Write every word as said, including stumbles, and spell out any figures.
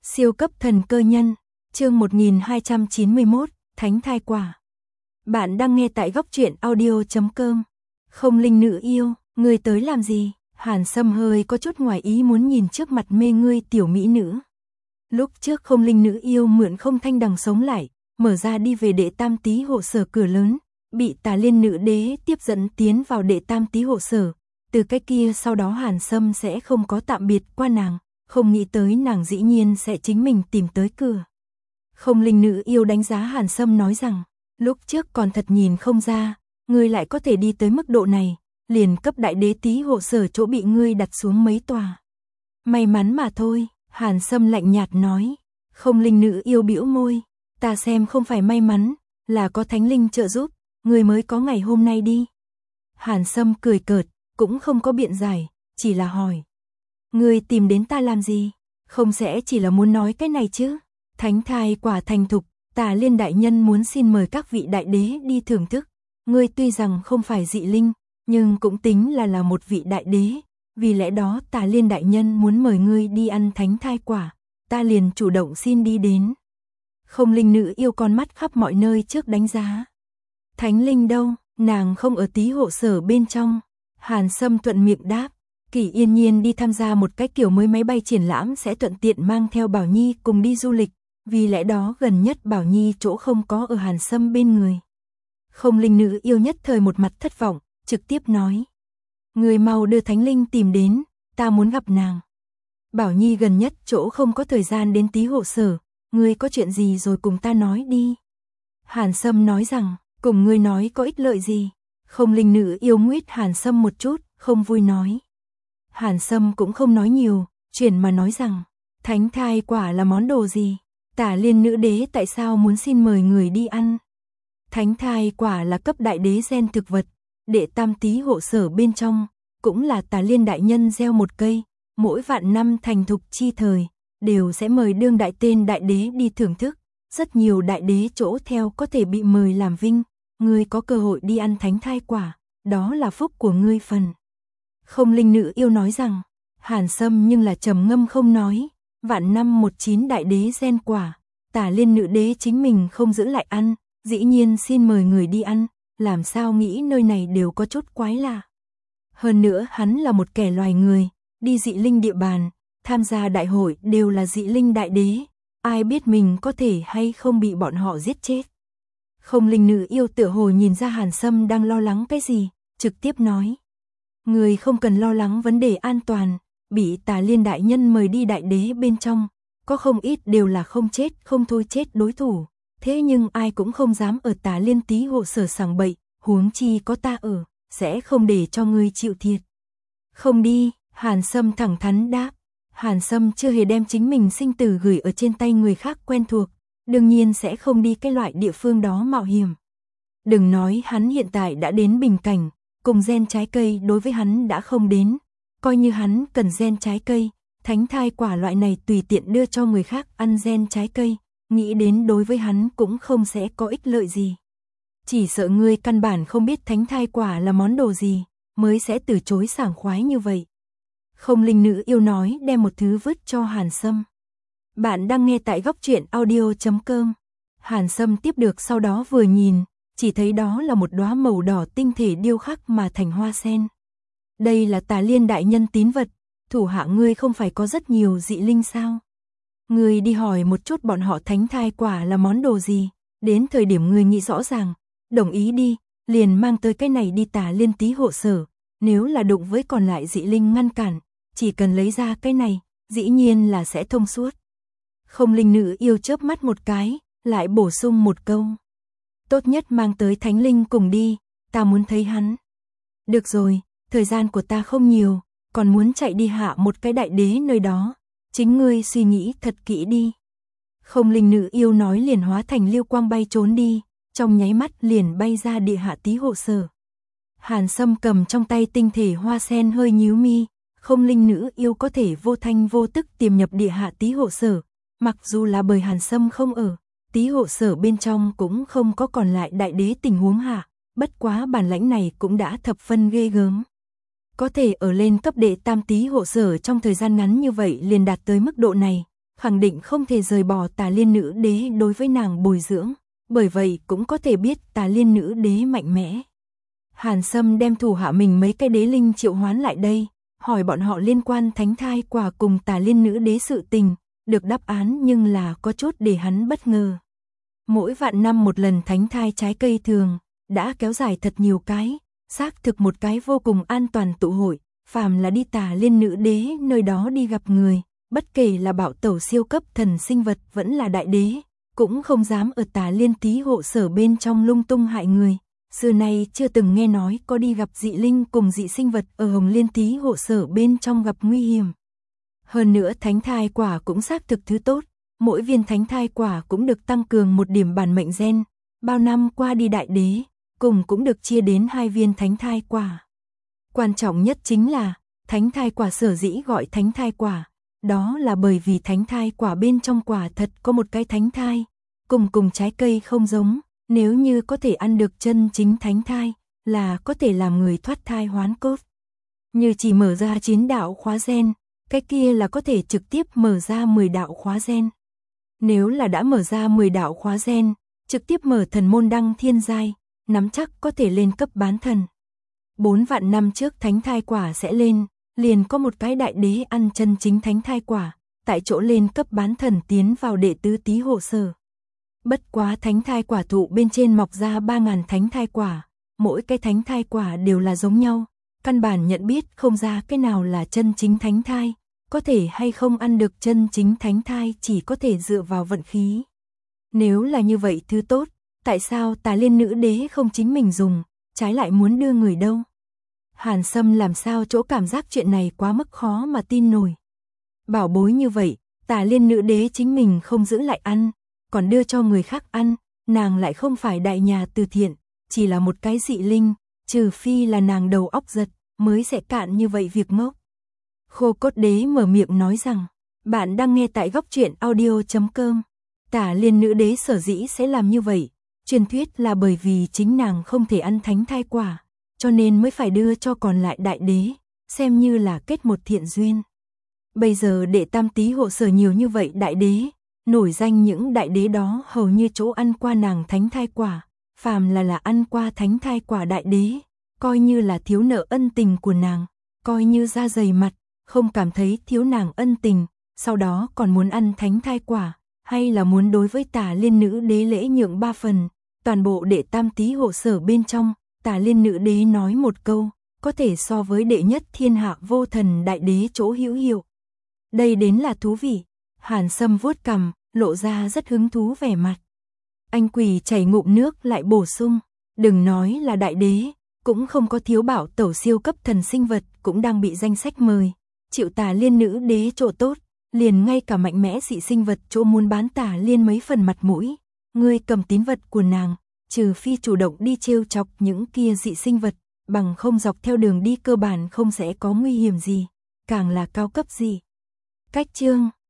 Siêu cấp thần cơ nhân, chương một nghìn hai trăm chín mươi mốt, Thánh thai quả. Bạn đang nghe tại góc truyện audio chấm com. Không linh nữ yêu, ngươi tới làm gì? Hàn Sâm hơi có chút ngoài ý muốn nhìn trước mặt mê ngươi tiểu mỹ nữ. Lúc trước không linh nữ yêu mượn không thanh đằng sống lại, mở ra đi về đệ tam tý hộ sở cửa lớn, bị Tà Liên nữ đế tiếp dẫn tiến vào đệ tam tý hộ sở. Từ cái kia sau đó Hàn Sâm sẽ không có tạm biệt qua nàng, không nghĩ tới nàng dĩ nhiên sẽ chính mình tìm tới cửa. Không linh nữ yêu đánh giá Hàn Sâm nói rằng, lúc trước còn thật nhìn không ra, ngươi lại có thể đi tới mức độ này, liền cấp đại đế tý hộ sở chỗ bị ngươi đặt xuống mấy tòa. May mắn mà thôi, Hàn Sâm lạnh nhạt nói. Không linh nữ yêu bĩu môi, ta xem không phải may mắn, là có thánh linh trợ giúp, ngươi mới có ngày hôm nay đi. Hàn Sâm cười cợt, cũng không có biện giải, chỉ là hỏi. Ngươi tìm đến ta làm gì? Không sẽ chỉ là muốn nói cái này chứ? Thánh thai quả thành thục, Tà Liên đại nhân muốn xin mời các vị đại đế đi thưởng thức. Ngươi tuy rằng không phải dị linh, nhưng cũng tính là là một vị đại đế. Vì lẽ đó Tà Liên đại nhân muốn mời ngươi đi ăn thánh thai quả, ta liền chủ động xin đi đến. Không linh nữ yêu con mắt khắp mọi nơi trước đánh giá. Thánh linh đâu? Nàng không ở tý hộ sở bên trong. Hàn Sâm thuận miệng đáp. Kỷ Yên Nhiên đi tham gia một cái kiểu mới máy bay triển lãm sẽ thuận tiện mang theo Bảo Nhi cùng đi du lịch, vì lẽ đó gần nhất Bảo Nhi chỗ không có ở Hàn Sâm bên người. Không linh nữ yêu nhất thời một mặt thất vọng, trực tiếp nói. Người mau đưa thánh linh tìm đến, ta muốn gặp nàng. Bảo Nhi gần nhất chỗ không có thời gian đến tý hộ sở, ngươi có chuyện gì rồi cùng ta nói đi. Hàn Sâm nói rằng, cùng ngươi nói có ích lợi gì. Không linh nữ yêu nguyết Hàn Sâm một chút, không vui nói. Hàn Sâm cũng không nói nhiều, chuyển mà nói rằng, thánh thai quả là món đồ gì? Tà Liên nữ đế tại sao muốn xin mời người đi ăn? Thánh thai quả là cấp đại đế gen thực vật, đệ tam tý hộ sở bên trong, cũng là Tà Liên đại nhân gieo một cây, mỗi vạn năm thành thục chi thời, đều sẽ mời đương đại tên đại đế đi thưởng thức, rất nhiều đại đế chỗ theo có thể bị mời làm vinh, ngươi có cơ hội đi ăn thánh thai quả, đó là phúc của ngươi phần. Không linh nữ yêu nói rằng, Hàn Sâm nhưng là trầm ngâm không nói, vạn năm một chín đại đế gen quả, Tà Liên nữ đế chính mình không giữ lại ăn, dĩ nhiên xin mời người đi ăn, làm sao nghĩ nơi này đều có chút quái lạ. Hơn nữa hắn là một kẻ loài người, đi dị linh địa bàn, tham gia đại hội đều là dị linh đại đế, ai biết mình có thể hay không bị bọn họ giết chết. Không linh nữ yêu tựa hồ nhìn ra Hàn Sâm đang lo lắng cái gì, trực tiếp nói. Người không cần lo lắng vấn đề an toàn, bị Tà Liên đại nhân mời đi đại đế bên trong, có không ít đều là không chết không thôi chết đối thủ, thế nhưng ai cũng không dám ở Tà Liên tý hộ sở sảng bậy, huống chi có ta ở, sẽ không để cho ngươi chịu thiệt. Không đi, Hàn Sâm thẳng thắn đáp. Hàn Sâm chưa hề đem chính mình sinh tử gửi ở trên tay người khác quen thuộc, đương nhiên sẽ không đi cái loại địa phương đó mạo hiểm. Đừng nói hắn hiện tại đã đến bình cảnh, cùng gen trái cây đối với hắn đã không đến, coi như hắn cần gen trái cây, thánh thai quả loại này tùy tiện đưa cho người khác ăn gen trái cây, nghĩ đến đối với hắn cũng không sẽ có ích lợi gì. Chỉ sợ ngươi căn bản không biết thánh thai quả là món đồ gì, mới sẽ từ chối sảng khoái như vậy. Không linh nữ yêu nói đem một thứ vứt cho Hàn Sâm. Bạn đang nghe tại góc truyện audio chấm com. Hàn Sâm tiếp được sau đó vừa nhìn, chỉ thấy đó là một đóa màu đỏ tinh thể điêu khắc mà thành hoa sen. Đây là Tà Liên đại nhân tín vật, thủ hạ ngươi không phải có rất nhiều dị linh sao? Ngươi đi hỏi một chút bọn họ thánh thai quả là món đồ gì, đến thời điểm ngươi nghĩ rõ ràng, đồng ý đi, liền mang tới cái này đi Tà Liên tý hộ sở, nếu là đụng với còn lại dị linh ngăn cản, chỉ cần lấy ra cái này, dĩ nhiên là sẽ thông suốt. Không linh nữ yêu chớp mắt một cái, lại bổ sung một câu. Tốt nhất mang tới thánh linh cùng đi, ta muốn thấy hắn. Được rồi, thời gian của ta không nhiều, còn muốn chạy đi hạ một cái đại đế nơi đó, chính ngươi suy nghĩ thật kỹ đi. Không linh nữ yêu nói liền hóa thành lưu quang bay trốn đi, trong nháy mắt liền bay ra địa hạ tý hộ sở. Hàn Sâm cầm trong tay tinh thể hoa sen hơi nhíu mi, không linh nữ yêu có thể vô thanh vô tức tiềm nhập địa hạ tý hộ sở, mặc dù là bởi Hàn Sâm không ở, tý hộ sở bên trong cũng không có còn lại đại đế tình huống hạ, bất quá bản lãnh này cũng đã thập phân ghê gớm. Có thể ở lên cấp đệ tam tý hộ sở trong thời gian ngắn như vậy liền đạt tới mức độ này, khẳng định không thể rời bỏ Tà Liên Nữ Đế đối với nàng bồi dưỡng, bởi vậy cũng có thể biết Tà Liên Nữ Đế mạnh mẽ. Hàn Sâm đem thủ hạ mình mấy cái đế linh triệu hoán lại đây, hỏi bọn họ liên quan thánh thai quả cùng Tà Liên Nữ Đế sự tình, được đáp án nhưng là có chút để hắn bất ngờ. Mỗi vạn năm một lần thánh thai trái cây thường, đã kéo dài thật nhiều cái, xác thực một cái vô cùng an toàn tụ hội, phàm là đi Tà Liên Nữ Đế nơi đó đi gặp người, bất kể là bảo tẩu siêu cấp thần sinh vật vẫn là đại đế, cũng không dám ở Tà Liên tí hộ sở bên trong lung tung hại người. Xưa nay chưa từng nghe nói có đi gặp dị linh cùng dị sinh vật ở Hồng Liên tí hộ sở bên trong gặp nguy hiểm. Hơn nữa thánh thai quả cũng xác thực thứ tốt, mỗi viên thánh thai quả cũng được tăng cường một điểm bản mệnh gen, bao năm qua đi đại đế, cùng cũng được chia đến hai viên thánh thai quả. Quan trọng nhất chính là, thánh thai quả sở dĩ gọi thánh thai quả, đó là bởi vì thánh thai quả bên trong quả thật có một cái thánh thai, cùng cùng trái cây không giống, nếu như có thể ăn được chân chính thánh thai, là có thể làm người thoát thai hoán cốt. Như chỉ mở ra chín đạo khóa gen, cái kia là có thể trực tiếp mở ra mười đạo khóa gen. Nếu là đã mở ra mười đạo khóa gen, trực tiếp mở thần môn đăng thiên giai, nắm chắc có thể lên cấp bán thần. Bốn vạn năm trước thánh thai quả sẽ lên, liền có một cái đại đế ăn chân chính thánh thai quả, tại chỗ lên cấp bán thần tiến vào đệ tứ tí hộ sở. Bất quá thánh thai quả thụ bên trên mọc ra ba ngàn thánh thai quả, mỗi cái thánh thai quả đều là giống nhau, căn bản nhận biết không ra cái nào là chân chính thánh thai, có thể hay không ăn được chân chính thánh thai chỉ có thể dựa vào vận khí. Nếu là như vậy thứ tốt, tại sao Tà Liên Nữ Đế không chính mình dùng, trái lại muốn đưa người đâu? Hàn Sâm làm sao chỗ cảm giác chuyện này quá mức khó mà tin nổi. Bảo bối như vậy, Tà Liên Nữ Đế chính mình không giữ lại ăn, còn đưa cho người khác ăn, nàng lại không phải đại nhà từ thiện, chỉ là một cái dị linh, trừ phi là nàng đầu óc giật, mới sẽ cạn như vậy việc ngốc. Khô Cốt Đế mở miệng nói rằng, bạn đang nghe tại góc truyện audio chấm com. Tà Liên Nữ Đế sở dĩ sẽ làm như vậy, truyền thuyết là bởi vì chính nàng không thể ăn thánh thai quả, cho nên mới phải đưa cho còn lại đại đế, xem như là kết một thiện duyên. Bây giờ đệ tam tí hộ sở nhiều như vậy đại đế, nổi danh những đại đế đó hầu như chỗ ăn qua nàng thánh thai quả, phàm là là ăn qua thánh thai quả đại đế, coi như là thiếu nợ ân tình của nàng, coi như da dày mặt, không cảm thấy thiếu nàng ân tình, sau đó còn muốn ăn thánh thai quả, hay là muốn đối với Tà Liên Nữ Đế lễ nhượng ba phần, toàn bộ đệ tam tí hộ sở bên trong, Tà Liên Nữ Đế nói một câu, có thể so với đệ nhất thiên hạ vô thần đại đế chỗ hữu hiệu. Đây đến là thú vị. Hàn Sâm vuốt cằm, lộ ra rất hứng thú vẻ mặt. Anh quỷ chảy ngụm nước lại bổ sung, đừng nói là đại đế, cũng không có thiếu bảo tẩu siêu cấp thần sinh vật cũng đang bị danh sách mời, chịu Tà Liên Nữ Đế chỗ tốt, liền ngay cả mạnh mẽ dị sinh vật chỗ muốn bán Tà Liên mấy phần mặt mũi, ngươi cầm tín vật của nàng, trừ phi chủ động đi trêu chọc những kia dị sinh vật, bằng không dọc theo đường đi cơ bản không sẽ có nguy hiểm gì, càng là cao cấp gì. Cách chương